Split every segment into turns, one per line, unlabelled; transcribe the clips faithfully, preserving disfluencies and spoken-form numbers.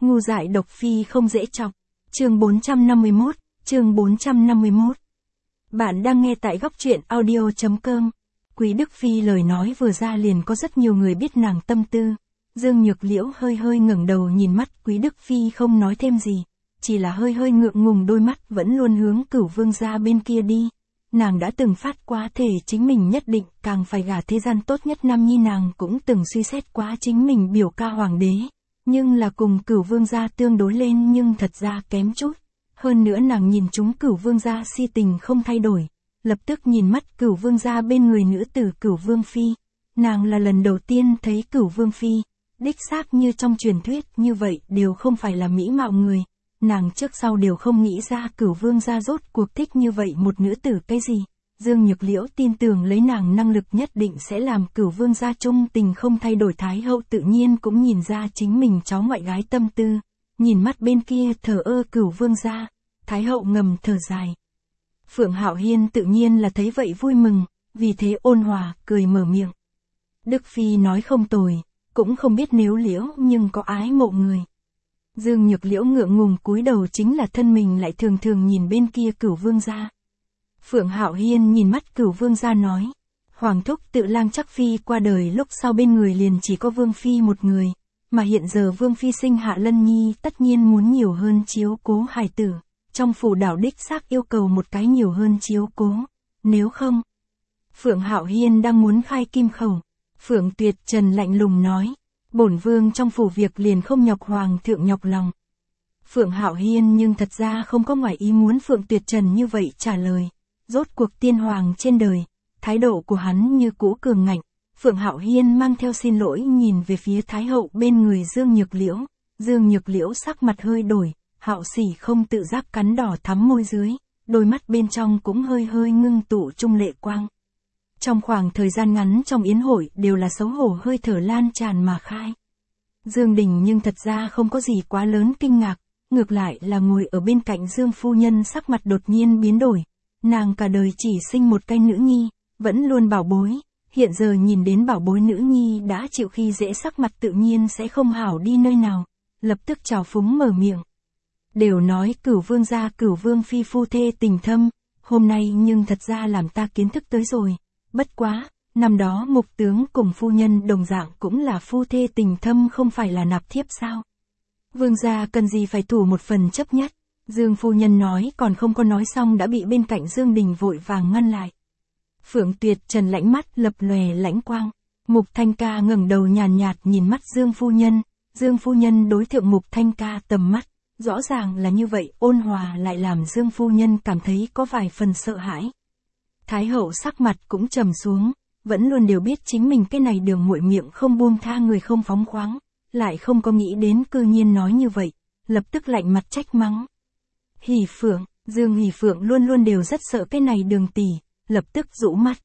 Ngu dại độc phi không dễ chọc. Chương bốn trăm năm mươi mốt, chương bốn trăm năm mươi mốt. Bạn đang nghe tại góc truyện audio chấm com. Quý Đức Phi lời nói vừa ra liền có rất nhiều người biết nàng tâm tư. Dương Nhược Liễu hơi hơi ngẩng đầu nhìn mắt Quý Đức Phi không nói thêm gì, chỉ là hơi hơi ngượng ngùng đôi mắt vẫn luôn hướng Cửu Vương gia bên kia đi. Nàng đã từng phát quá thể chính mình nhất định càng phải gả thế gian tốt nhất nam nhi, nàng cũng từng suy xét quá chính mình biểu ca hoàng đế. Nhưng là cùng Cửu Vương gia tương đối lên nhưng thật ra kém chút. Hơn nữa nàng nhìn chúng Cửu Vương gia si tình không thay đổi. Lập tức nhìn mắt Cửu Vương gia bên người nữ tử Cửu Vương Phi. Nàng là lần đầu tiên thấy Cửu Vương Phi. Đích xác như trong truyền thuyết như vậy đều không phải là mỹ mạo người. Nàng trước sau đều không nghĩ ra Cửu Vương gia rốt cuộc thích như vậy một nữ tử cái gì. Dương Nhược Liễu tin tưởng lấy nàng năng lực nhất định sẽ làm Cửu Vương gia trung tình không thay đổi. Thái hậu tự nhiên cũng nhìn ra chính mình cháu ngoại gái tâm tư. Nhìn mắt bên kia thờ ơ Cửu Vương gia, Thái hậu ngầm thở dài. Phượng Hạo Hiên tự nhiên là thấy vậy vui mừng, vì thế ôn hòa, cười mở miệng. Đức Phi nói không tồi, cũng không biết nếu Liễu nhưng có ái mộ người. Dương Nhược Liễu ngượng ngùng cúi đầu, chính là thân mình lại thường thường nhìn bên kia Cửu Vương gia. Phượng Hạo Hiên nhìn mắt Cửu Vương gia nói. Hoàng thúc Tự Lang Chắc Phi qua đời lúc sau bên người liền chỉ có Vương Phi một người, mà hiện giờ Vương Phi sinh hạ Lân Nhi tất nhiên muốn nhiều hơn chiếu cố hài tử. Trong phủ đảo đích xác yêu cầu một cái nhiều hơn chiếu cố, nếu không. Phượng Hạo Hiên đang muốn khai kim khẩu. Phượng Tuyệt Trần lạnh lùng nói. Bổn vương trong phủ việc liền không nhọc hoàng thượng nhọc lòng. Phượng Hạo Hiên nhưng thật ra không có ngoài ý muốn Phượng Tuyệt Trần như vậy trả lời. Rốt cuộc tiên hoàng trên đời, thái độ của hắn như cũ cường ngạnh. Phượng Hạo Hiên mang theo xin lỗi nhìn về phía Thái hậu bên người Dương Nhược Liễu. Dương Nhược Liễu sắc mặt hơi đổi, Hạo Sỉ không tự giác cắn đỏ thắm môi dưới, đôi mắt bên trong cũng hơi hơi ngưng tụ trung lệ quang. Trong khoảng thời gian ngắn trong yến hội đều là xấu hổ hơi thở lan tràn mà khai. Dương Đình nhưng thật ra không có gì quá lớn kinh ngạc, ngược lại là ngồi ở bên cạnh Dương phu nhân sắc mặt đột nhiên biến đổi. Nàng cả đời chỉ sinh một cái nữ nhi, vẫn luôn bảo bối, hiện giờ nhìn đến bảo bối nữ nhi đã chịu khi dễ, sắc mặt tự nhiên sẽ không hảo đi nơi nào, lập tức trào phúng mở miệng. Đều nói Cửu Vương gia Cửu Vương Phi phu thê tình thâm, hôm nay nhưng thật ra làm ta kiến thức tới rồi. Bất quá, năm đó mục tướng cùng phu nhân đồng dạng cũng là phu thê tình thâm, không phải là nạp thiếp sao? Vương gia cần gì phải thủ một phần chấp nhất? Dương phu nhân nói còn không có nói xong đã bị bên cạnh Dương Đình vội vàng ngăn lại. Phượng Tuyệt Trần lãnh mắt lập lòe lãnh quang. Mục Thanh Ca ngẩng đầu nhàn nhạt, nhạt nhìn mắt Dương phu nhân. Dương phu nhân đối thượng Mục Thanh Ca tầm mắt, rõ ràng là như vậy ôn hòa lại làm Dương phu nhân cảm thấy có vài phần sợ hãi. Thái hậu sắc mặt cũng trầm xuống, vẫn luôn đều biết chính mình cái này đường muội miệng không buông tha người không phóng khoáng, lại không có nghĩ đến cư nhiên nói như vậy, lập tức lạnh mặt trách mắng. Hỉ Phượng, Dương Hỉ Phượng luôn luôn đều rất sợ cái này đường tỷ, lập tức rũ mắt.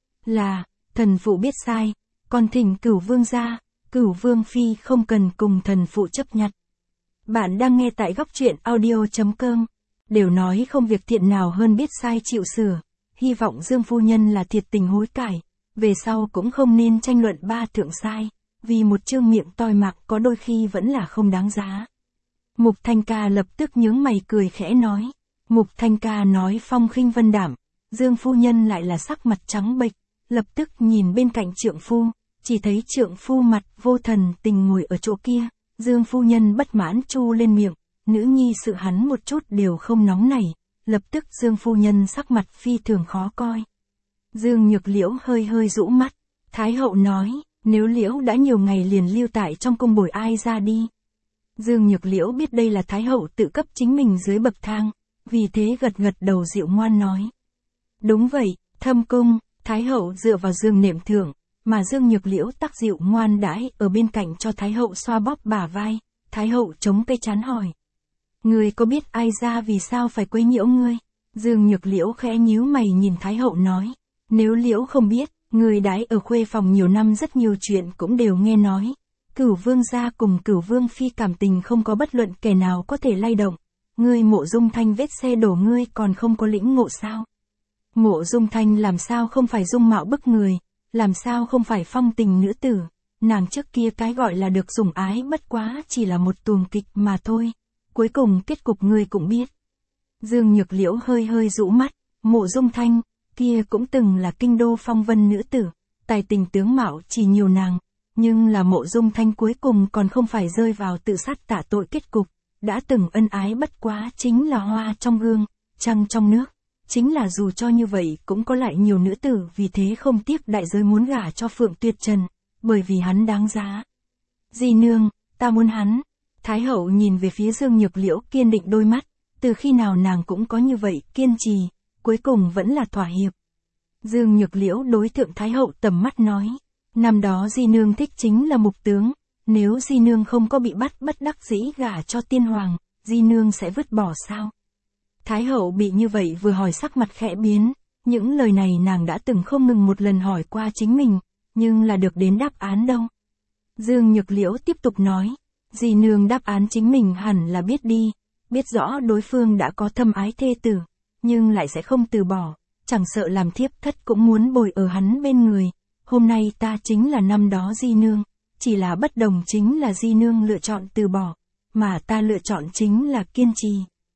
Là, thần phụ biết sai, còn thỉnh Cửu Vương gia, Cửu Vương Phi không cần cùng thần phụ chấp nhặt. Bạn đang nghe tại góc truyện audio chấm com. Đều nói không việc thiện nào hơn biết sai chịu sửa. Hy vọng Dương phu nhân là thiệt tình hối cải, về sau cũng không nên tranh luận ba thượng sai, vì một chương miệng toi mạc có đôi khi vẫn là không đáng giá. Mục Thanh Ca lập tức nhướng mày cười khẽ nói. Mục Thanh Ca nói phong khinh vân đảm, Dương phu nhân lại là sắc mặt trắng bệch, lập tức nhìn bên cạnh trượng phu, chỉ thấy trượng phu mặt vô thần tình ngồi ở chỗ kia. Dương phu nhân bất mãn chu lên miệng, nữ nhi sự hắn một chút đều không nóng nảy, lập tức Dương phu nhân sắc mặt phi thường khó coi. Dương Nhược Liễu hơi hơi rũ mắt, Thái hậu nói, nếu Liễu đã nhiều ngày liền lưu tại trong cung bồi ai ra đi. Dương Nhược Liễu biết đây là Thái hậu tự cấp chính mình dưới bậc thang, vì thế gật gật đầu dịu ngoan nói. Đúng vậy, thâm cung. Thái hậu dựa vào giường nệm thượng, mà Dương Nhược Liễu tắc dịu ngoan đãi ở bên cạnh cho Thái hậu xoa bóp bả vai. Thái hậu chống cây trán hỏi. Ngươi có biết ai ra vì sao phải quấy nhiễu ngươi? Dương Nhược Liễu khẽ nhíu mày nhìn Thái hậu nói. Nếu Liễu không biết, ngươi đãi ở khuê phòng nhiều năm rất nhiều chuyện cũng đều nghe nói. Cửu Vương gia cùng Cửu Vương Phi cảm tình không có bất luận kẻ nào có thể lay động. Ngươi Mộ Dung Thanh vết xe đổ ngươi còn không có lĩnh ngộ sao? Mộ Dung Thanh làm sao không phải dung mạo bức người, làm sao không phải phong tình nữ tử, nàng trước kia cái gọi là được sủng ái bất quá chỉ là một tuồng kịch mà thôi. Cuối cùng kết cục ngươi cũng biết. Dương Nhược Liễu hơi hơi rũ mắt, Mộ Dung Thanh, kia cũng từng là kinh đô phong vân nữ tử, tài tình tướng mạo chỉ nhiều nàng, nhưng là Mộ Dung Thanh cuối cùng còn không phải rơi vào tự sát tạ tội kết cục, đã từng ân ái bất quá chính là hoa trong gương, trăng trong nước, chính là dù cho như vậy cũng có lại nhiều nữ tử vì thế không tiếc đại giới muốn gả cho Phượng Tuyệt Trần, bởi vì hắn đáng giá. Di nương, ta muốn hắn. Thái hậu nhìn về phía Dương Nhược Liễu kiên định đôi mắt, từ khi nào nàng cũng có như vậy kiên trì, cuối cùng vẫn là thỏa hiệp. Dương Nhược Liễu đối thượng Thái hậu tầm mắt nói, năm đó Di nương thích chính là Mục tướng, nếu Di nương không có bị bắt bất đắc dĩ gả cho tiên hoàng, Di nương sẽ vứt bỏ sao? Thái hậu bị như vậy vừa hỏi sắc mặt khẽ biến, những lời này nàng đã từng không ngừng một lần hỏi qua chính mình, nhưng là được đến đáp án đâu. Dương Nhược Liễu tiếp tục nói, Di nương đáp án chính mình hẳn là biết đi, biết rõ đối phương đã có thâm ái thê tử, nhưng lại sẽ không từ bỏ, chẳng sợ làm thiếp thất cũng muốn bồi ở hắn bên người. Hôm nay ta chính là năm đó Di nương, chỉ là bất đồng chính là Di nương lựa chọn từ bỏ, mà ta lựa chọn chính là kiên trì.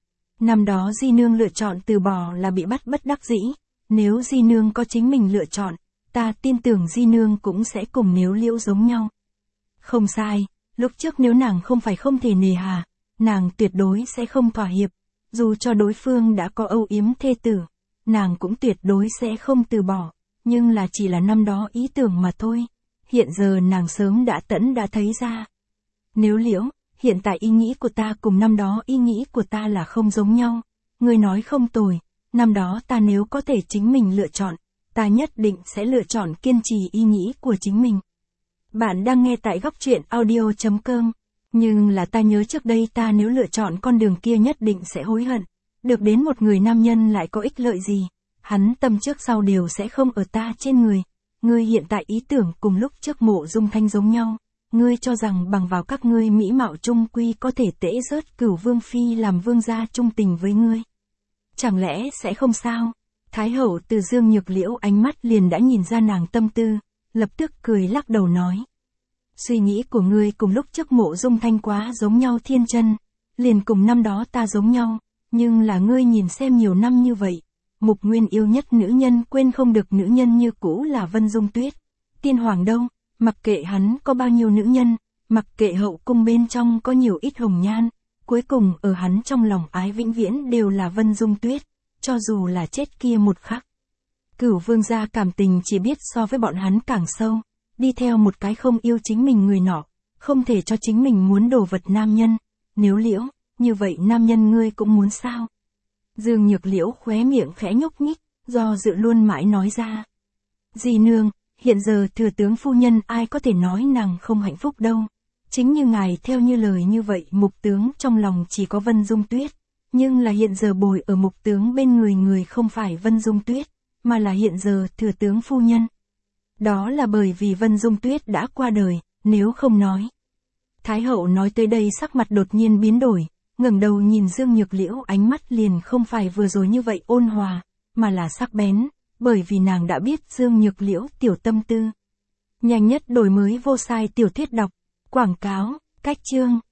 Năm đó Di nương lựa chọn từ bỏ là bị bắt bất đắc dĩ, nếu Di nương có chính mình lựa chọn, ta tin tưởng Di nương cũng sẽ cùng Nếu Liễu giống nhau. Không sai, lúc trước nếu nàng không phải không thể nề hà, nàng tuyệt đối sẽ không thỏa hiệp, dù cho đối phương đã có âu yếm thê tử, nàng cũng tuyệt đối sẽ không từ bỏ, nhưng là chỉ là năm đó ý tưởng mà thôi, hiện giờ nàng sớm đã tẫn đã thấy ra. Nếu Liễu, hiện tại ý nghĩ của ta cùng năm đó ý nghĩ của ta là không giống nhau, ngươi nói không tồi, năm đó ta nếu có thể chính mình lựa chọn, ta nhất định sẽ lựa chọn kiên trì ý nghĩ của chính mình. Bạn đang nghe tại góc truyện audio chấm com, nhưng là ta nhớ trước đây ta nếu lựa chọn con đường kia nhất định sẽ hối hận, được đến một người nam nhân lại có ích lợi gì, hắn tâm trước sau đều sẽ không ở ta trên người, ngươi hiện tại ý tưởng cùng lúc trước Mộ Dung Thanh giống nhau, ngươi cho rằng bằng vào các ngươi mỹ mạo trung quy có thể tễ rớt Cửu Vương Phi làm vương gia trung tình với ngươi. Chẳng lẽ sẽ không sao? Thái hậu từ Dương Nhược Liễu ánh mắt liền đã nhìn ra nàng tâm tư, lập tức cười lắc đầu nói. Suy nghĩ của ngươi cùng lúc trước Mộ Dung Thanh quá giống nhau thiên chân, liền cùng năm đó ta giống nhau, nhưng là ngươi nhìn xem nhiều năm như vậy, Mục Nguyên yêu nhất nữ nhân quên không được nữ nhân như cũ là Vân Dung Tuyết. Tiên hoàng đâu, mặc kệ hắn có bao nhiêu nữ nhân, mặc kệ hậu cung bên trong có nhiều ít hồng nhan, cuối cùng ở hắn trong lòng ái vĩnh viễn đều là Vân Dung Tuyết, cho dù là chết kia một khắc. Cửu vương gia cảm tình chỉ biết so với bọn hắn càng sâu, đi theo một cái không yêu chính mình người nọ, không thể cho chính mình muốn đồ vật nam nhân, Nếu Liễu, như vậy nam nhân ngươi cũng muốn sao? Dương Nhược Liễu khóe miệng khẽ nhúc nhích, do dự luôn mãi nói ra. Di nương, hiện giờ thừa tướng phu nhân ai có thể nói nàng không hạnh phúc đâu. Chính như ngài theo như lời như vậy Mục tướng trong lòng chỉ có Vân Dung Tuyết, nhưng là hiện giờ bồi ở Mục tướng bên người người không phải Vân Dung Tuyết, mà là hiện giờ thừa tướng phu nhân. Đó là bởi vì Vân Dung Tuyết đã qua đời, nếu không nói. Thái hậu nói tới đây sắc mặt đột nhiên biến đổi, ngẩng đầu nhìn Dương Nhược Liễu ánh mắt liền không phải vừa rồi như vậy ôn hòa, mà là sắc bén, bởi vì nàng đã biết Dương Nhược Liễu tiểu tâm tư. Nhanh nhất đổi mới vô sai tiểu thuyết đọc, quảng cáo, cách chương.